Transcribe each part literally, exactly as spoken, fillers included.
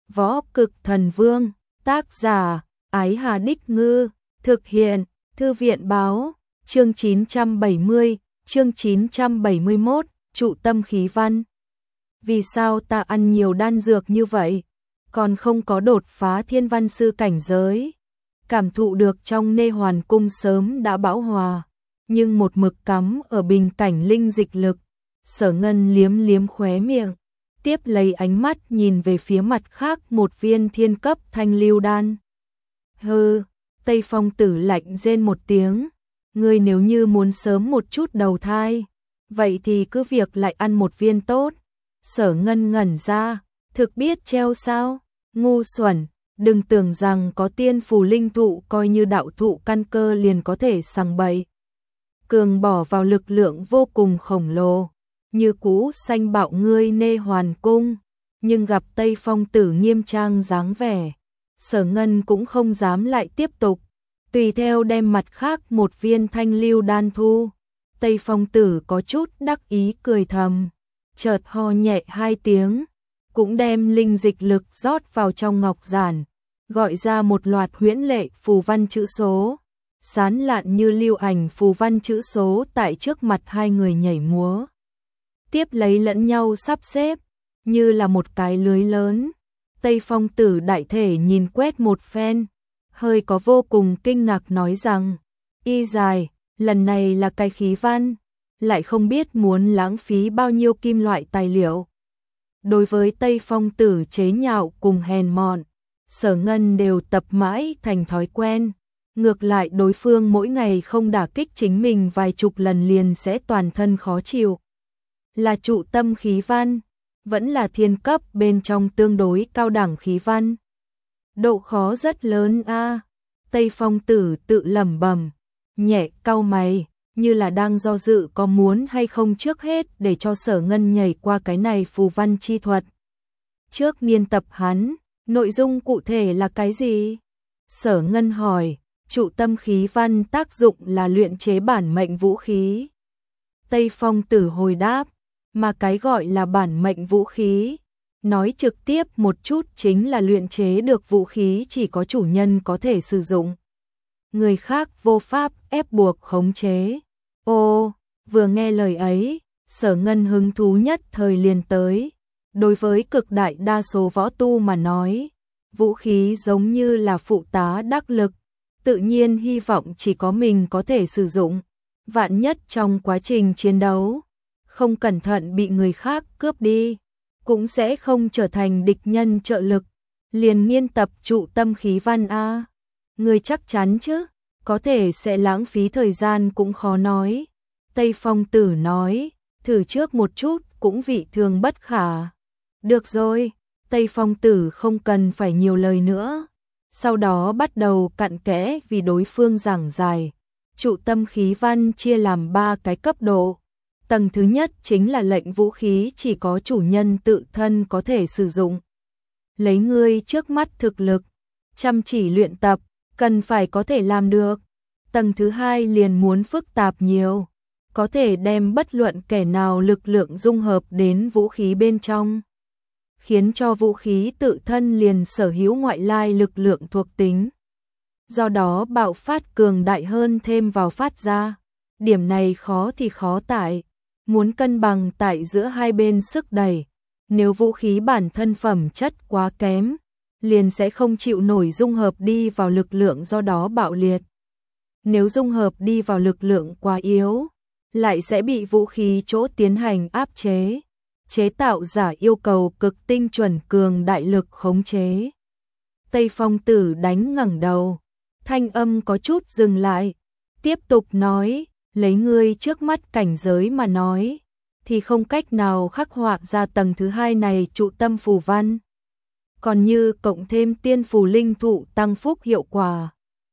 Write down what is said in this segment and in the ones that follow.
Võ Cực Thần Vương, tác giả, Ái Hà Đích Ngư, thực hiện, Thư viện báo, chương chín trăm bảy mươi, chương chín trăm bảy mươi mốt, trụ tâm khí văn. Vì sao ta ăn nhiều đan dược như vậy, còn không có đột phá thiên văn sư cảnh giới? Cảm thụ được trong Nê Hoàn Cung sớm đã bão hòa, nhưng một mực cắm ở bình cảnh linh dịch lực. Sở Ngân liếm liếm khóe miệng, tiếp lấy ánh mắt nhìn về phía mặt khác một viên thiên cấp thanh lưu đan. Hừ, Tây Phong Tử lạnh rên một tiếng, ngươi nếu như muốn sớm một chút đầu thai, vậy thì cứ việc lại ăn một viên tốt. Sở Ngân ngẩn ra, thực biết treo sao? Ngu xuẩn, đừng tưởng rằng có tiên phù linh thụ coi như đạo thụ căn cơ liền có thể sằng bậy. Cường bỏ vào lực lượng vô cùng khổng lồ, như cũ sanh bạo ngươi Nê Hoàn Cung, nhưng gặp Tây Phong Tử nghiêm trang dáng vẻ, Sở Ngân cũng không dám lại tiếp tục, tùy theo đem mặt khác một viên thanh lưu đan thu. Tây Phong Tử có chút đắc ý cười thầm, chợt ho nhẹ hai tiếng, cũng đem linh dịch lực rót vào trong ngọc giản, gọi ra một loạt huyễn lệ phù văn chữ số, sán lạn như lưu ảnh phù văn chữ số tại trước mặt hai người nhảy múa. Tiếp lấy lẫn nhau sắp xếp, như là một cái lưới lớn. Tây Phong Tử đại thể nhìn quét một phen, hơi có vô cùng kinh ngạc nói rằng, y dài, lần này là cái khí văn, lại không biết muốn lãng phí bao nhiêu kim loại tài liệu. Đối với Tây Phong Tử chế nhạo cùng hèn mọn, Sở Ngân đều tập mãi thành thói quen. Ngược lại đối phương mỗi ngày không đả kích chính mình vài chục lần liền sẽ toàn thân khó chịu. Là trụ tâm khí văn, vẫn là thiên cấp bên trong tương đối cao đẳng khí văn. Độ khó rất lớn a. Tây Phong Tử tự lẩm bẩm, nhẹ cau mày, như là đang do dự có muốn hay không trước hết để cho Sở Ngân nhảy qua cái này phù văn chi thuật. Trước nghiên tập hắn, nội dung cụ thể là cái gì? Sở Ngân hỏi. Trụ tâm khí văn tác dụng là luyện chế bản mệnh vũ khí. Tây Phong Tử hồi đáp, mà cái gọi là bản mệnh vũ khí, nói trực tiếp một chút chính là luyện chế được vũ khí chỉ có chủ nhân có thể sử dụng. Người khác vô pháp ép buộc khống chế. Ô, vừa nghe lời ấy, Sở Ngân hứng thú nhất thời liền tới. Đối với cực đại đa số võ tu mà nói, vũ khí giống như là phụ tá đắc lực, tự nhiên hy vọng chỉ có mình có thể sử dụng, vạn nhất trong quá trình chiến đấu, không cẩn thận bị người khác cướp đi, cũng sẽ không trở thành địch nhân trợ lực. Liền nghiên tập trụ tâm khí văn a. Người chắc chắn chứ, có thể sẽ lãng phí thời gian cũng khó nói. Tây Phong Tử nói, thử trước một chút cũng vị thường bất khả. Được rồi, Tây Phong Tử không cần phải nhiều lời nữa. Sau đó bắt đầu cặn kẽ vì đối phương giảng giải. Trụ tâm khí văn chia làm ba cái cấp độ. Tầng thứ nhất chính là lệnh vũ khí chỉ có chủ nhân tự thân có thể sử dụng. Lấy ngươi trước mắt thực lực, chăm chỉ luyện tập, cần phải có thể làm được. Tầng thứ hai liền muốn phức tạp nhiều, có thể đem bất luận kẻ nào lực lượng dung hợp đến vũ khí bên trong, khiến cho vũ khí tự thân liền sở hữu ngoại lai lực lượng thuộc tính. Do đó bạo phát cường đại hơn thêm vào phát ra. Điểm này khó thì khó tại, muốn cân bằng tại giữa hai bên sức đẩy. Nếu vũ khí bản thân phẩm chất quá kém, liền sẽ không chịu nổi dung hợp đi vào lực lượng do đó bạo liệt. Nếu dung hợp đi vào lực lượng quá yếu, lại sẽ bị vũ khí chỗ tiến hành áp chế. Chế tạo giả yêu cầu cực tinh chuẩn cường đại lực khống chế. Tây Phong Tử đánh ngẩng đầu, thanh âm có chút dừng lại, tiếp tục nói, lấy ngươi trước mắt cảnh giới mà nói, thì không cách nào khắc họa ra tầng thứ hai này trụ tâm phù văn. Còn như cộng thêm tiên phù linh thụ tăng phúc hiệu quả,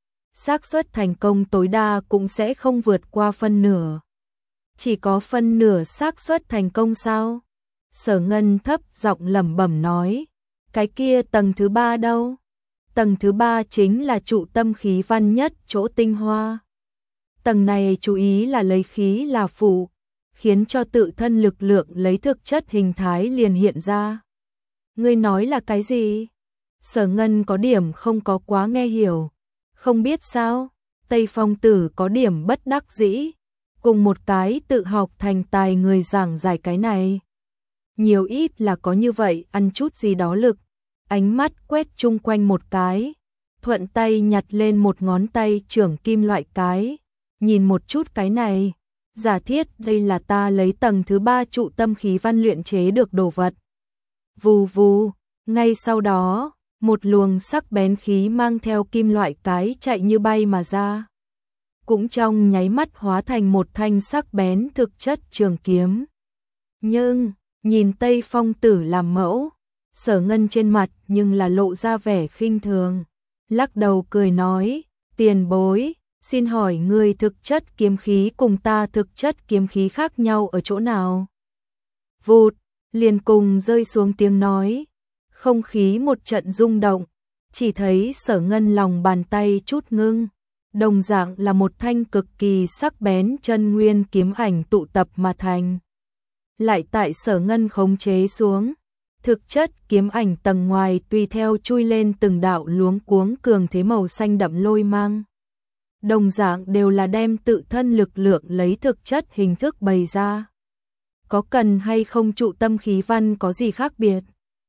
xác suất thành công tối đa cũng sẽ không vượt qua phân nửa. Chỉ có phân nửa xác suất thành công sao? Sở Ngân thấp giọng lẩm bẩm nói, cái kia tầng thứ ba đâu? Tầng thứ ba chính là trụ tâm khí văn nhất chỗ tinh hoa. Tầng này chú ý là lấy khí là phụ, khiến cho tự thân lực lượng lấy thực chất hình thái liền hiện ra. Ngươi nói là cái gì? Sở Ngân có điểm không có quá nghe hiểu. Không biết sao? Tây Phong Tử có điểm bất đắc dĩ. Cùng một cái tự học thành tài người giảng giải cái này. Nhiều ít là có như vậy, ăn chút gì đó lực. Ánh mắt quét chung quanh một cái. Thuận tay nhặt lên một ngón tay trưởng kim loại cái. Nhìn một chút cái này. Giả thiết đây là ta lấy tầng thứ ba trụ tâm khí văn luyện chế được đồ vật. Vù vù, ngay sau đó, một luồng sắc bén khí mang theo kim loại cái chạy như bay mà ra. Cũng trong nháy mắt hóa thành một thanh sắc bén thực chất trường kiếm. Nhưng, nhìn Tây Phong Tử làm mẫu, Sở Ngân trên mặt nhưng là lộ ra vẻ khinh thường. Lắc đầu cười nói, tiền bối, xin hỏi người thực chất kiếm khí cùng ta thực chất kiếm khí khác nhau ở chỗ nào? Vụt, liền cùng rơi xuống tiếng nói. Không khí một trận rung động, chỉ thấy Sở Ngân lòng bàn tay chút ngưng. Đồng dạng là một thanh cực kỳ sắc bén chân nguyên kiếm ảnh tụ tập mà thành. Lại tại Sở Ngân khống chế xuống, thực chất kiếm ảnh tầng ngoài tùy theo chui lên từng đạo luống cuống cường thế màu xanh đậm lôi mang. Đồng dạng đều là đem tự thân lực lượng lấy thực chất hình thức bày ra. Có cần hay không trụ tâm khí văn có gì khác biệt?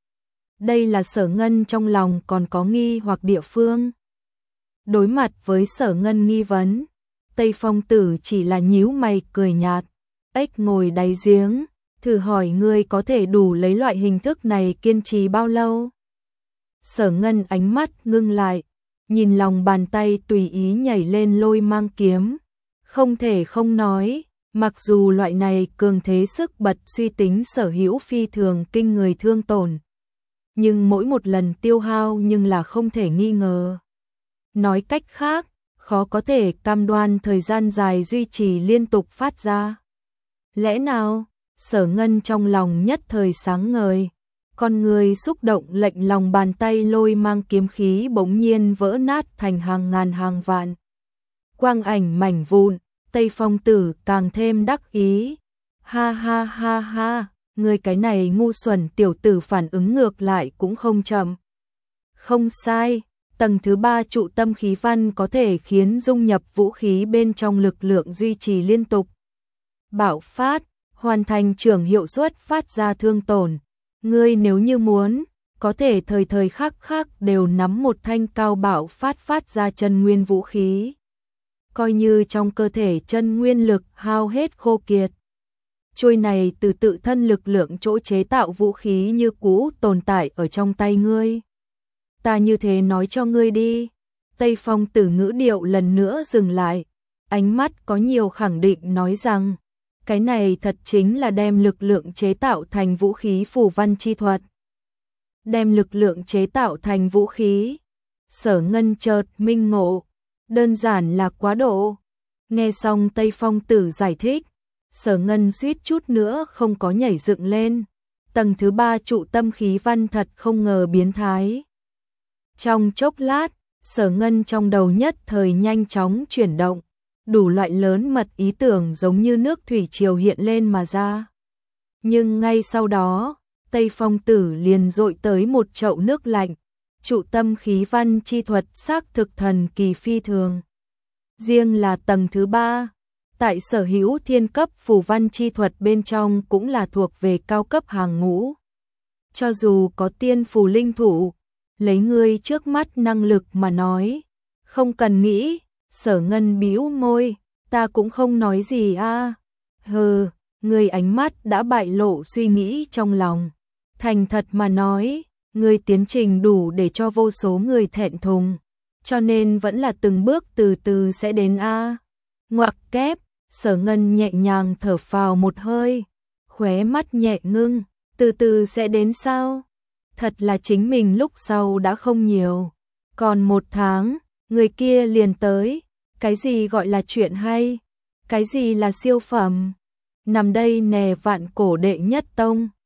Đây là Sở Ngân trong lòng còn có nghi hoặc địa phương. Đối mặt với Sở Ngân nghi vấn, Tây Phong Tử chỉ là nhíu mày cười nhạt. Ếch ngồi đáy giếng, thử hỏi ngươi có thể đủ lấy loại hình thức này kiên trì bao lâu? Sở Ngân ánh mắt ngưng lại, nhìn lòng bàn tay tùy ý nhảy lên lôi mang kiếm. Không thể không nói, mặc dù loại này cường thế sức bật suy tính sở hữu phi thường kinh người thương tổn. Nhưng mỗi một lần tiêu hao nhưng là không thể nghi ngờ. Nói cách khác, khó có thể cam đoan thời gian dài duy trì liên tục phát ra. Lẽ nào? Sở Ngân trong lòng nhất thời sáng ngời. Con người xúc động lệnh lòng bàn tay lôi mang kiếm khí bỗng nhiên vỡ nát thành hàng ngàn hàng vạn. Quang ảnh mảnh vụn, Tây Phong Tử càng thêm đắc ý. Ha ha ha ha, người cái này ngu xuẩn tiểu tử phản ứng ngược lại cũng không chậm. Không sai, tầng thứ ba trụ tâm khí văn có thể khiến dung nhập vũ khí bên trong lực lượng duy trì liên tục. Bạo phát, hoàn thành trưởng hiệu suất phát ra thương tổn. Ngươi nếu như muốn, có thể thời thời khắc khắc đều nắm một thanh cao bạo phát phát ra chân nguyên vũ khí. Coi như trong cơ thể chân nguyên lực hao hết khô kiệt. Trôi này từ tự thân lực lượng chỗ chế tạo vũ khí như cũ tồn tại ở trong tay ngươi. Ta như thế nói cho ngươi đi. Tây Phong Tử ngữ điệu lần nữa dừng lại. Ánh mắt có nhiều khẳng định nói rằng, cái này thật chính là đem lực lượng chế tạo thành vũ khí phù văn chi thuật. Đem lực lượng chế tạo thành vũ khí. Sở Ngân chợt minh ngộ. Đơn giản là quá độ. Nghe xong Tây Phong Tử giải thích, Sở Ngân suýt chút nữa không có nhảy dựng lên. Tầng thứ ba trụ tâm khí văn thật không ngờ biến thái. Trong chốc lát, Sở Ngân trong đầu nhất thời nhanh chóng chuyển động. Đủ loại lớn mật ý tưởng giống như nước thủy triều hiện lên mà ra. Nhưng ngay sau đó, Tây Phong Tử liền dội tới một chậu nước lạnh. Trụ tâm khí văn chi thuật xác thực thần kỳ phi thường. Riêng là tầng thứ ba, tại sở hữu thiên cấp phù văn chi thuật bên trong cũng là thuộc về cao cấp hàng ngũ. Cho dù có tiên phù linh thủ, lấy ngươi trước mắt năng lực mà nói, không cần nghĩ. Sở Ngân bĩu môi, ta cũng không nói gì a. À. Hừ, người ánh mắt đã bại lộ suy nghĩ trong lòng. Thành thật mà nói, người tiến trình đủ để cho vô số người thẹn thùng, cho nên vẫn là từng bước từ từ sẽ đến a. À. Ngoặc kép, Sở Ngân nhẹ nhàng thở phào một hơi, khóe mắt nhẹ ngưng, từ từ sẽ đến sao? Thật là chính mình lúc sau đã không nhiều, còn một tháng. Người kia liền tới, cái gì gọi là chuyện hay, cái gì là siêu phẩm, nằm đây nè vạn cổ đệ nhất tông.